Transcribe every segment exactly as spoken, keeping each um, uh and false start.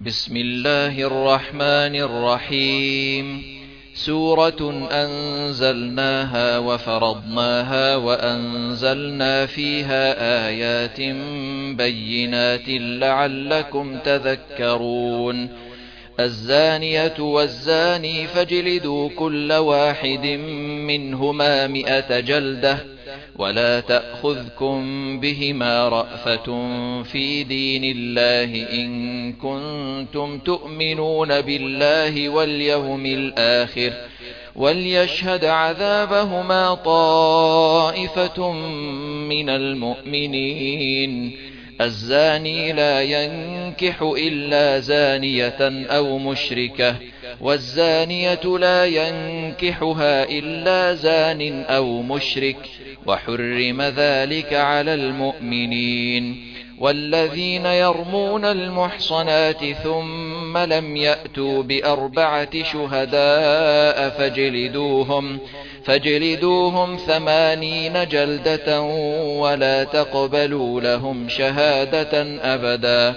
بسم الله الرحمن الرحيم. سورة أنزلناها وفرضناها وأنزلنا فيها آيات بينات لعلكم تذكرون. الزانية والزاني فاجلدوا كل واحد منهما مئة جلدة ولا تأخذكم بهما رأفة في دين الله إن كنتم تؤمنون بالله واليوم الآخر وليشهد عذابهما طائفة من المؤمنين. الزاني لا ينكح إلا زانية أو مشركة والزانية لا ينكحها إلا زان أو مشرك وحرم ذلك على المؤمنين. والذين يرمون المحصنات ثم لم يأتوا بأربعة شهداء فاجلدوهم فاجلدوهم ثمانين جلدة ولا تقبلوا لهم شهادة أبدا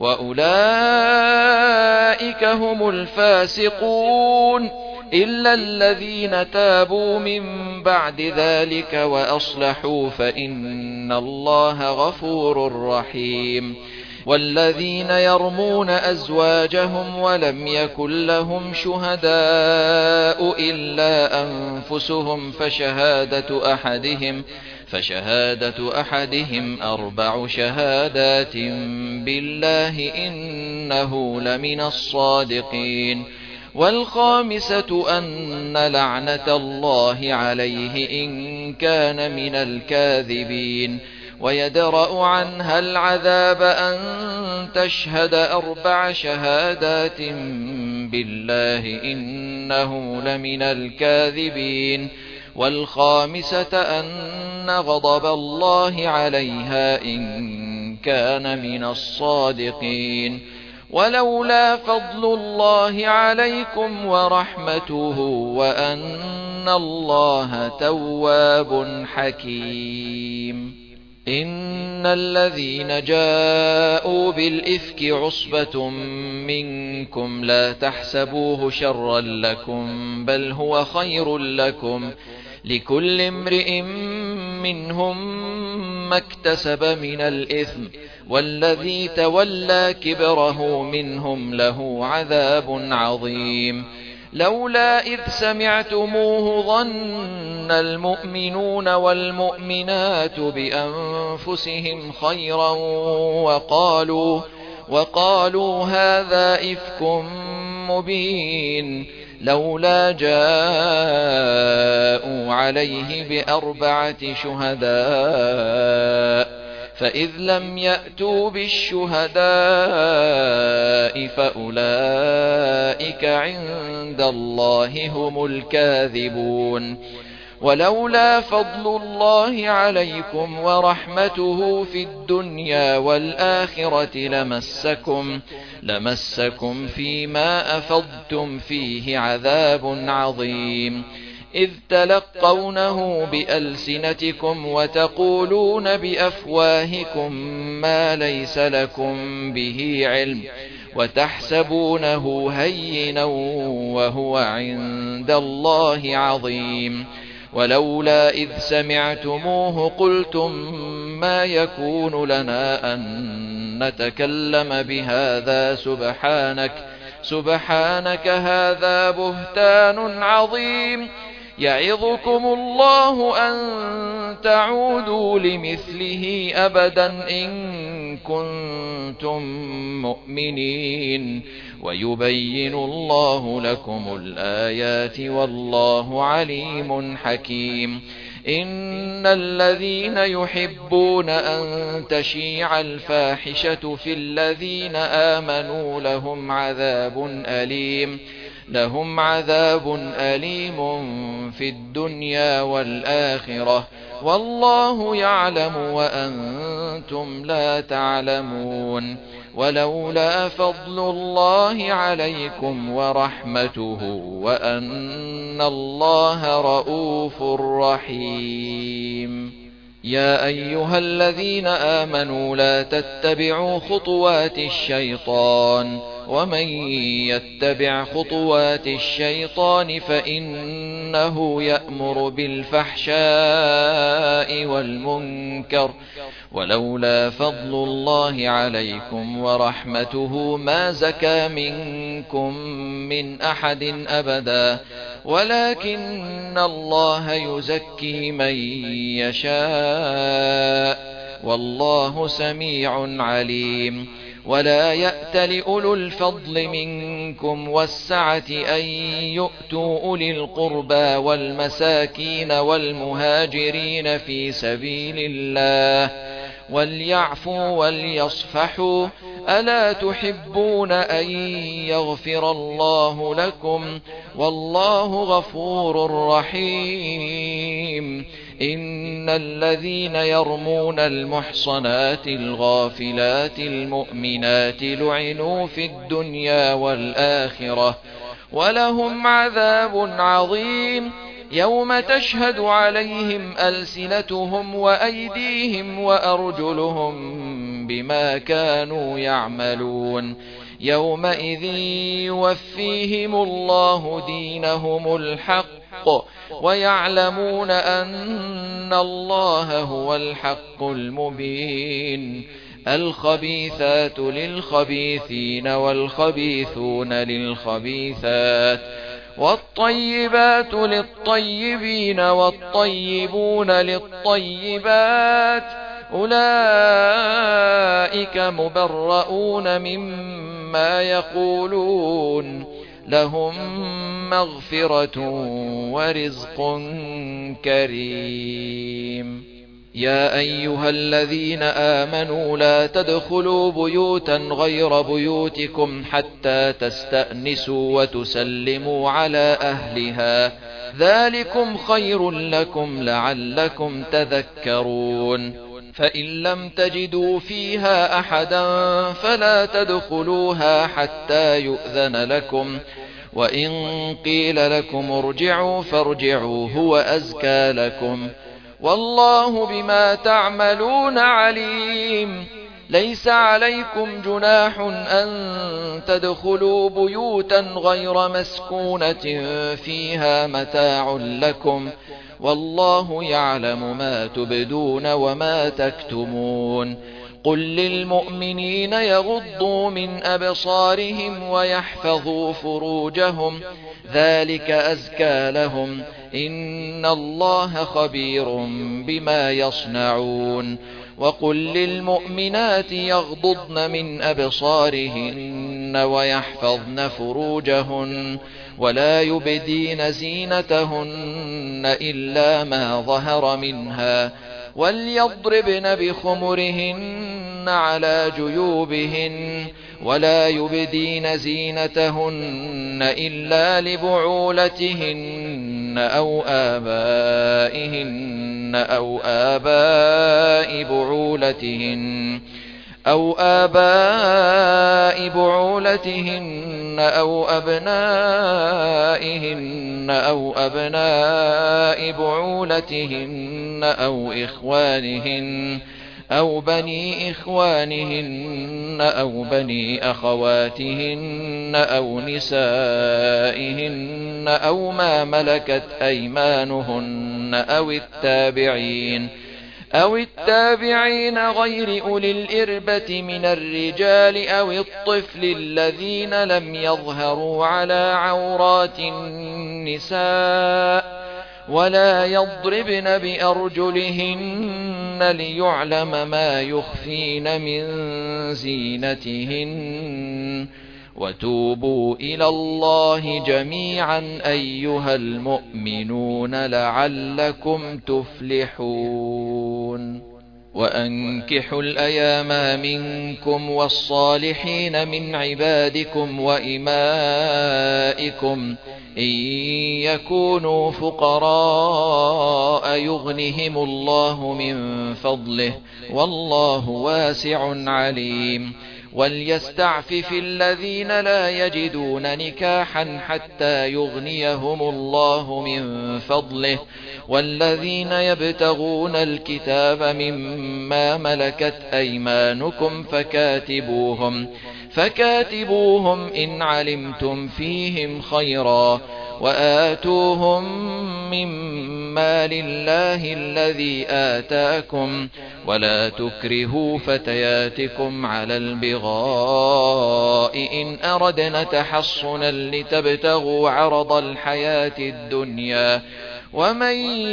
وأولئك هم الفاسقون إلا الذين تابوا من بعد ذلك وأصلحوا فإن الله غفور رحيم. والذين يرمون أزواجهم ولم يكن لهم شهداء إلا أنفسهم فشهادة أحدهم فشهادة أحدهم أربع شهادات بالله إنه لمن الصادقين. والخامسة أن لعنة الله عليه إن كان من الكاذبين. ويدرأ عنها العذاب أن تشهد أربع شهادات بالله إنه لمن الكاذبين. والخامسة أن غضب الله عليها إن كان من الصادقين. ولولا فضل الله عليكم ورحمته وأن الله تواب حكيم. إن الذين جاءوا بالإفك عصبة منكم لا تحسبوه شرا لكم بل هو خير لكم لكل امرئ منهم ما اكتسب من الإثم والذي تولى كبره منهم له عذاب عظيم. لولا إذ سمعتموه ظن المؤمنون والمؤمنات بأنفسهم خيرا وقالوا, وقالوا هذا إفك مبين. لولا جاءوا عليه بأربعة شهداء فإذ لم يأتوا بالشهداء فأولئك عند الله هم الكاذبون. ولولا فضل الله عليكم ورحمته في الدنيا والآخرة لمسكم, لمسكم فيما أفضتم فيه عذاب عظيم. إذ تلقونه بألسنتكم وتقولون بأفواهكم ما ليس لكم به علم وتحسبونه هينا وهو عند الله عظيم. ولولا إذ سمعتموه قلتم ما يكون لنا أن نتكلم بهذا سبحانك سبحانك هذا بهتان عظيم. يعظكم الله أن تعودوا لمثله أبدا إن كنتم مؤمنين ويبين الله لكم الآيات والله عليم حكيم. إن الذين يحبون أن تشيع الفاحشة في الذين آمنوا لهم عذاب أليم لهم عذاب أليم في الدنيا والآخرة والله يعلم وأنتم لا تعلمون. ولولا فضل الله عليكم ورحمته وأن الله رؤوف رحيم. يا أيها الذين آمنوا لا تتبعوا خطوات الشيطان ومن يتبع خطوات الشيطان فإنه يأمر بالفحشاء والمنكر ولولا فضل الله عليكم ورحمته ما زكى منكم من أحد أبدا ولكن الله يزكي من يشاء والله سميع عليم ولا يأت لأولو الفضل منكم والسعة أن يؤتوا أولي القربى والمساكين والمهاجرين في سبيل الله وليعفوا وليصفحوا ألا تحبون أن يغفر الله لكم والله غفور رحيم إن الذين يرمون المحصنات الغافلات المؤمنات لعنوا في الدنيا والآخرة ولهم عذاب عظيم يوم تشهد عليهم ألسنتهم وأيديهم وأرجلهم بما كانوا يعملون يومئذ يوفيهم الله دينهم الحق ويعلمون أن الله هو الحق المبين الخبيثات للخبيثين والخبيثون للخبيثات والطيبات للطيبين والطيبون للطيبات أولئك مبرؤون مما يقولون لهم مغفرة ورزق كريم يا أيها الذين آمنوا لا تدخلوا بيوتا غير بيوتكم حتى تستأنسوا وتسلموا على أهلها ذلكم خير لكم لعلكم تذكرون فإن لم تجدوا فيها أحدا فلا تدخلوها حتى يؤذن لكم وإن قيل لكم ارجعوا فارجعوا هو أزكى لكم والله بما تعملون عليم ليس عليكم جناح أن تدخلوا بيوتا غير مسكونة فيها متاع لكم والله يعلم ما تبدون وما تكتمون قل للمؤمنين يغضوا من أبصارهم ويحفظوا فروجهم ذلك أزكى لهم إن الله خبير بما يصنعون وقل للمؤمنات يغضضن من أبصارهن ويحفظن فروجهن ولا يبدين زينتهن إلا ما ظهر منها وليضربن بخمرهن على جيوبهن ولا يبدين زينتهن إلا لبعولتهن أو آبائهن أو آباء بعولتهن أو آباء بعولتهن أو أبنائهن أو أبناء بعولتهن أو إخوانهن أو بني إخوانهن أو بني أخواتهن أو نسائهن أو ما ملكت أيمانهن أو التابعين أو التابعين غير أولي الإربة من الرجال أو الطفل الذين لم يظهروا على عورات النساء ولا يضربن بأرجلهن ليعلم ما يخفين من زينتهن وتوبوا إلى الله جميعا أيها المؤمنون لعلكم تفلحون وأنكحوا الأيام منكم والصالحين من عبادكم وإمائكم إن يكونوا فقراء يغنهم الله من فضله والله واسع عليم وليستعفف الذين لا يجدون نكاحا حتى يغنيهم الله من فضله والذين يبتغون الكتاب مما ملكت أيمانكم فكاتبوهم فكاتبوهم إن علمتم فيهم خيرا وآتوهم مما لله الذي آتاكم ولا تكرهوا فتياتكم على البغاء إن أردنا تحصنا لتبتغوا عرض الحياة الدنيا ومن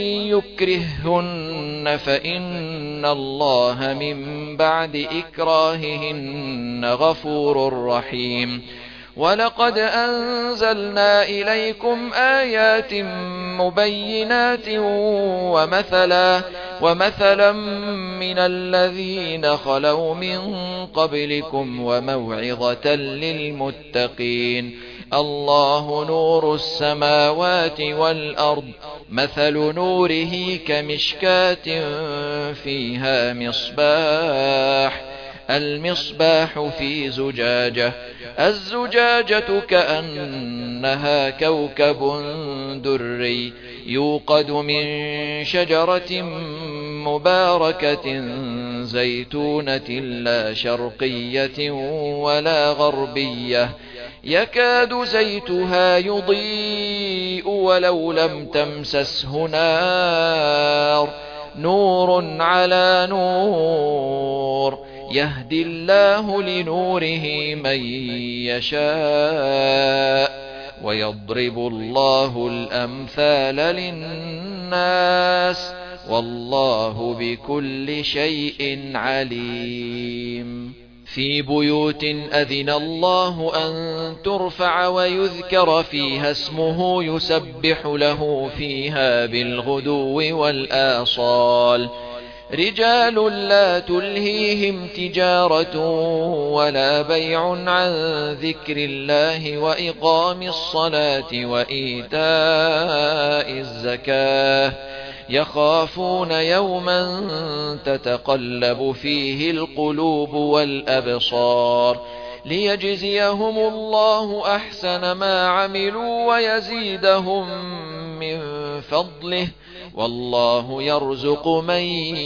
يكرههن فإن الله من بعد إكراههن غفور رحيم. ولقد أنزلنا إليكم آيات مبينات ومثلا, ومثلا من الذين خلوا من قبلكم وموعظة للمتقين. الله نور السماوات والأرض مثل نوره كمشكاة فيها مصباح المصباح في زجاجة الزجاجة كأنها كوكب دري يوقد من شجرة مباركة زيتونة لا شرقية ولا غربية يكاد زيتها يضيء ولو لم تمسسه نار نور على نور يهدي الله لنوره من يشاء ويضرب الله الأمثال للناس والله بكل شيء عليم. في بيوت أذن الله أن ترفع ويذكر فيها اسمه يسبح له فيها بالغدو والآصال رجال لا تلهيهم تجارة ولا بيع عن ذكر الله وإقام الصلاة وإيتاء الزكاة يخافون يوما تتقلب فيه القلوب والأبصار ليجزيهم الله أحسن ما عملوا ويزيدهم من فضله والله يرزق من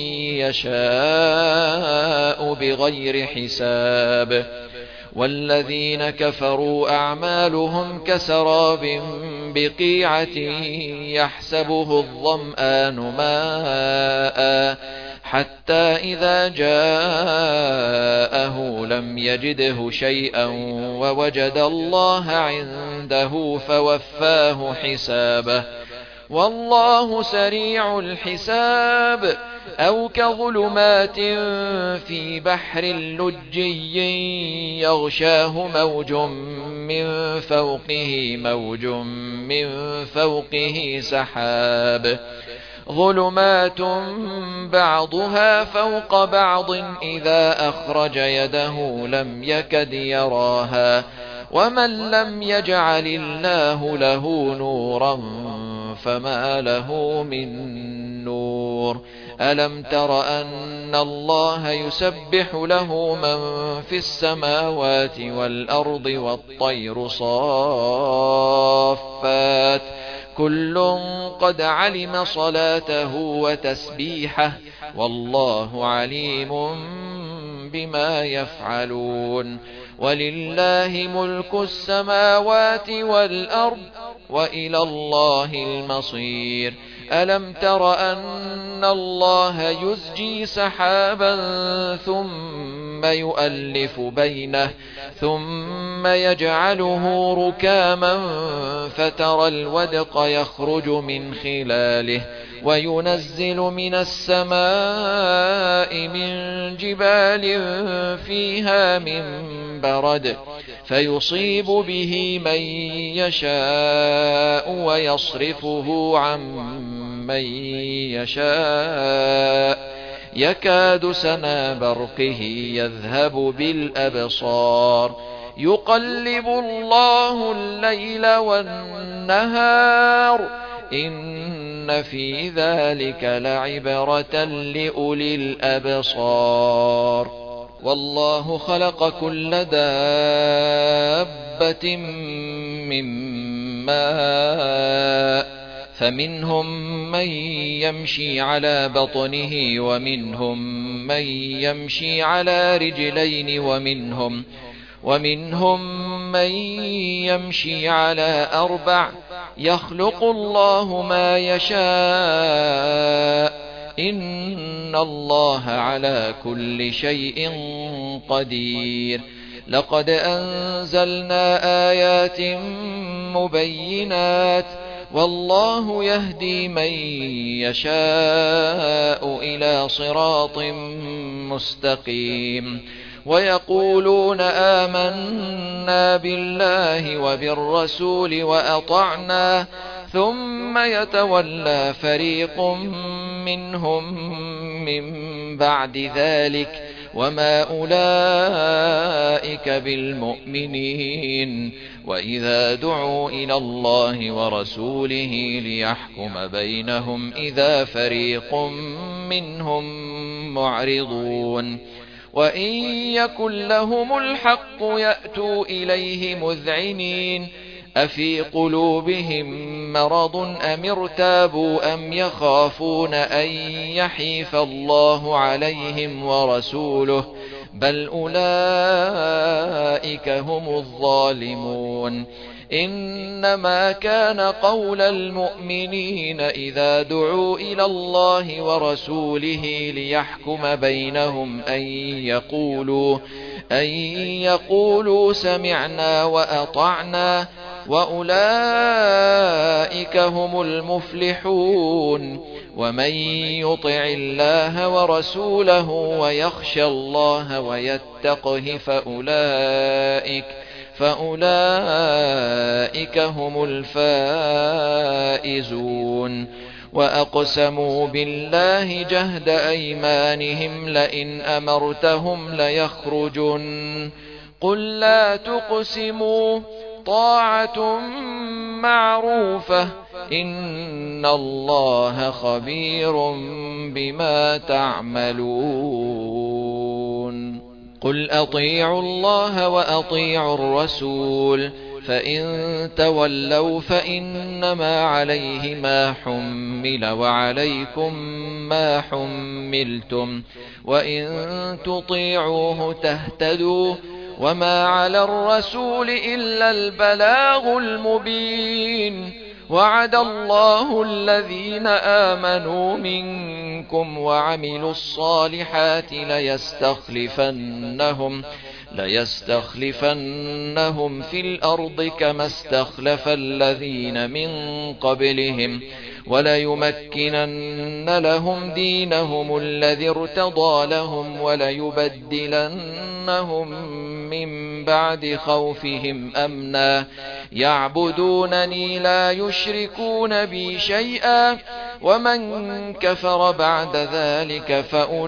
يشاء بغير حساب. والذين كفروا أعمالهم كسراب بقيعة يحسبه الظمآن ماء حتى إذا جاءه لم يجده شيئا ووجد الله عنده فوفاه حسابه والله سريع الحساب. أو كظلمات في بحر لجي يغشاه موج من فوقه موج من فوقه سحاب ظلمات بعضها فوق بعض إذا أخرج يده لم يكد يراها ومن لم يجعل الله له نورا فما له من نور. ألم تر أن الله يسبح له من في السماوات والأرض والطير صافات كل قد علم صلاته وتسبيحه والله عليم بما يفعلون. ولله ملك السماوات والأرض وإلى الله المصير. ألم تر أن الله يزجي سحابا ثم يؤلف بينه ثم يجعله ركاما فترى الودق يخرج من خلاله وينزل من السماء من جبال فيها من برد فيصيب به من يشاء ويصرفه عن من يشاء يكاد سنا برقه يذهب بالأبصار يقلب الله الليل والنهار إن في ذلك لعبرة لأولي الأبصار. والله خلق كل دابة من ماء فمنهم من يمشي على بطنه ومنهم من يمشي على رجلين ومنهم ومنهم من يمشي على أربع يخلق الله ما يشاء إن الله على كل شيء قدير لقد أنزلنا آيات مبينات والله يهدي من يشاء إلى صراط مستقيم ويقولون آمنا بالله وبالرسول وأطعنا ثم يتولى فريق منهم من بعد ذلك وما أولئك بالمؤمنين وإذا دعوا إلى الله ورسوله ليحكم بينهم إذا فريق منهم معرضون وإن يكن لهم الحق يأتوا إليه مذعنين أفي قلوبهم مرض أم ارتابوا أم يخافون أن يحيف الله عليهم ورسوله بل أولئك هم الظالمون إنما كان قول المؤمنين إذا دعوا إلى الله ورسوله ليحكم بينهم أن يقولوا أن يقولوا سمعنا وأطعنا وأولئك هم المفلحون ومن يطع الله ورسوله ويخشى الله ويتقه فأولئك فأولئك هم الفائزون وأقسموا بالله جهد أيمانهم لئن أمرتهم ليخرجن قل لا تقسموا طاعة معروفة إن الله خبير بما تعملون قل أطيعوا الله وأطيعوا الرسول فإن تولوا فإنما عليه ما حمل وعليكم ما حملتم وإن تطيعوه تهتدوا وما على الرسول إلا البلاغ المبين وعد الله الذين آمنوا منكم وعملوا الصالحات ليستخلفنهم ليستخلفنهم في الأرض كما استخلف الذين من قبلهم وليمكنن لهم دينهم الذي ارتضى لهم وليبدلنهم من بعد خوفهم أمنا يعبدونني لا يشركون بي شيئا ومن كفر بعد ذلك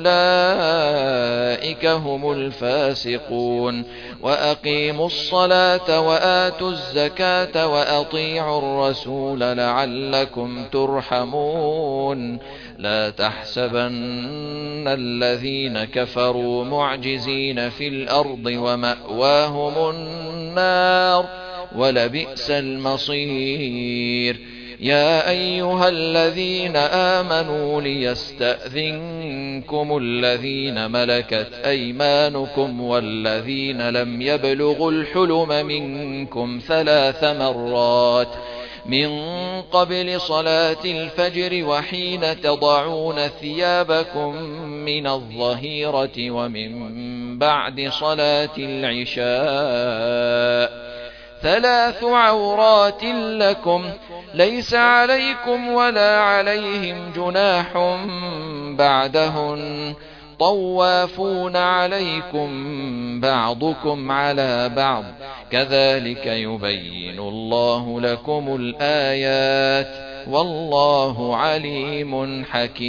فأولئك هم الفاسقون وأقيموا الصلاة وآتوا الزكاة وأطيعوا الرسول لعلكم ترحمون لا تحسبن الذين كفروا معجزين في الأرض ومأواهم النار ولبئس المصير يا أيها الذين آمنوا ليستأذنكم الذين ملكت أيمانكم والذين لم يبلغوا الحلم منكم ثلاث مرات من قبل صلاة الفجر وحين تضعون ثيابكم من الظهيرة ومن بعد صلاة العشاء ثلاث عورات لكم ليس عليكم ولا عليهم جناح بعدهن طوافون عليكم بعضكم على بعض كذلك يبين الله لكم الآيات والله عليم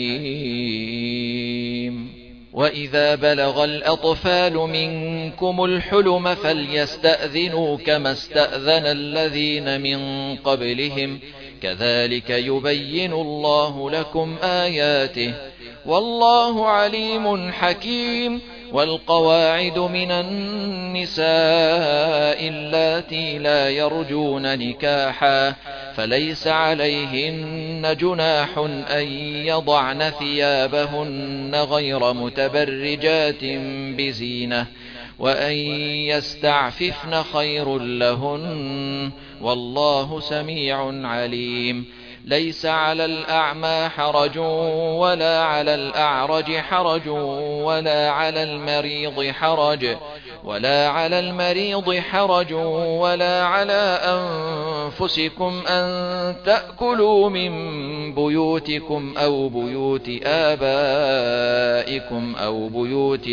حكيم وإذا بلغ الأطفال منكم الحلم فليستأذنوا كما استأذن الذين من قبلهم كذلك يبين الله لكم آياته والله عليم حكيم والقواعد من النساء اللاتي لا يرجون نكاحا فليس عليهن جناح أن يضعن ثيابهن غير متبرجات بزينة وأن يستعففن خير لهن والله سميع عليم. ليس على الأعمى حرج ولا على الأعرج حرج ولا على المريض حرج ولا على المريض حرج ولا على أنفسكم أن تأكلوا من بيوتكم أو بيوت آبائكم أو بيوت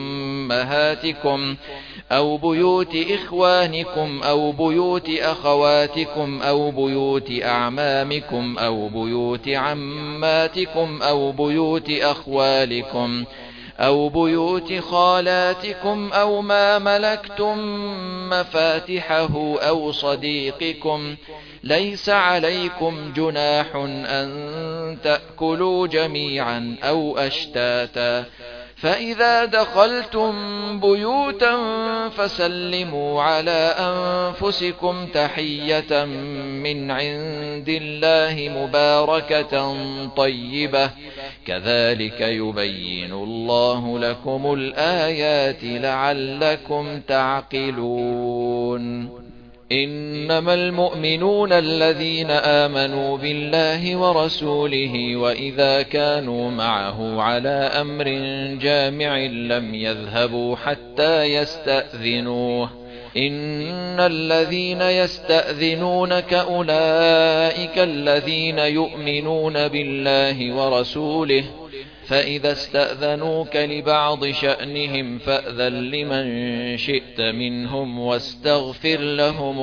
أمهاتكم أو بيوت إخوانكم أو بيوت أخواتكم أو بيوت أعمامكم أو بيوت عماتكم أو بيوت أخوالكم أو بيوت خالاتكم أو ما ملكتم مفاتحه أو صديقكم. ليس عليكم جناح أن تأكلوا جميعا أو أشتاتا فإذا دخلتم بيوتا فسلموا على أنفسكم تحية من عند الله مباركة طيبة كذلك يبين الله لكم الآيات لعلكم تعقلون. إنما المؤمنون الذين آمنوا بالله ورسوله وإذا كانوا معه على أمر جامع لم يذهبوا حتى يستأذنوه. إن الذين يستأذنونك أولئك الذين يؤمنون بالله ورسوله فإذا استأذنوك لبعض شأنهم فأذن لمن شئت منهم واستغفر لهم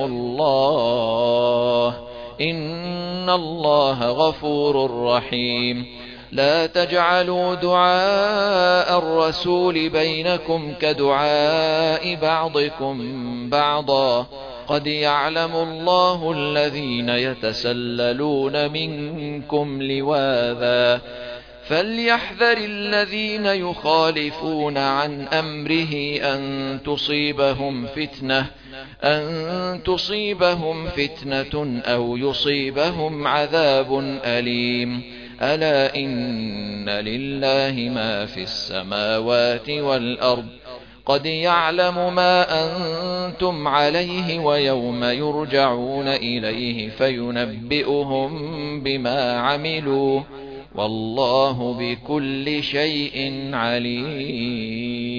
الله إن الله غفور رحيم. لا تجعلوا دعاء الرسول بينكم كدعاء بعضكم بعضا قد يعلم الله الذين يتسللون منكم لواذا فليحذر الذين يخالفون عن أمره أن تصيبهم فتنة أن تصيبهم فتنة أو يصيبهم عذاب أليم. ألا إن لله ما في السماوات والأرض قد يعلم ما أنتم عليه ويوم يرجعون إليه فينبئهم بما عملوا والله بكل شيء عليم.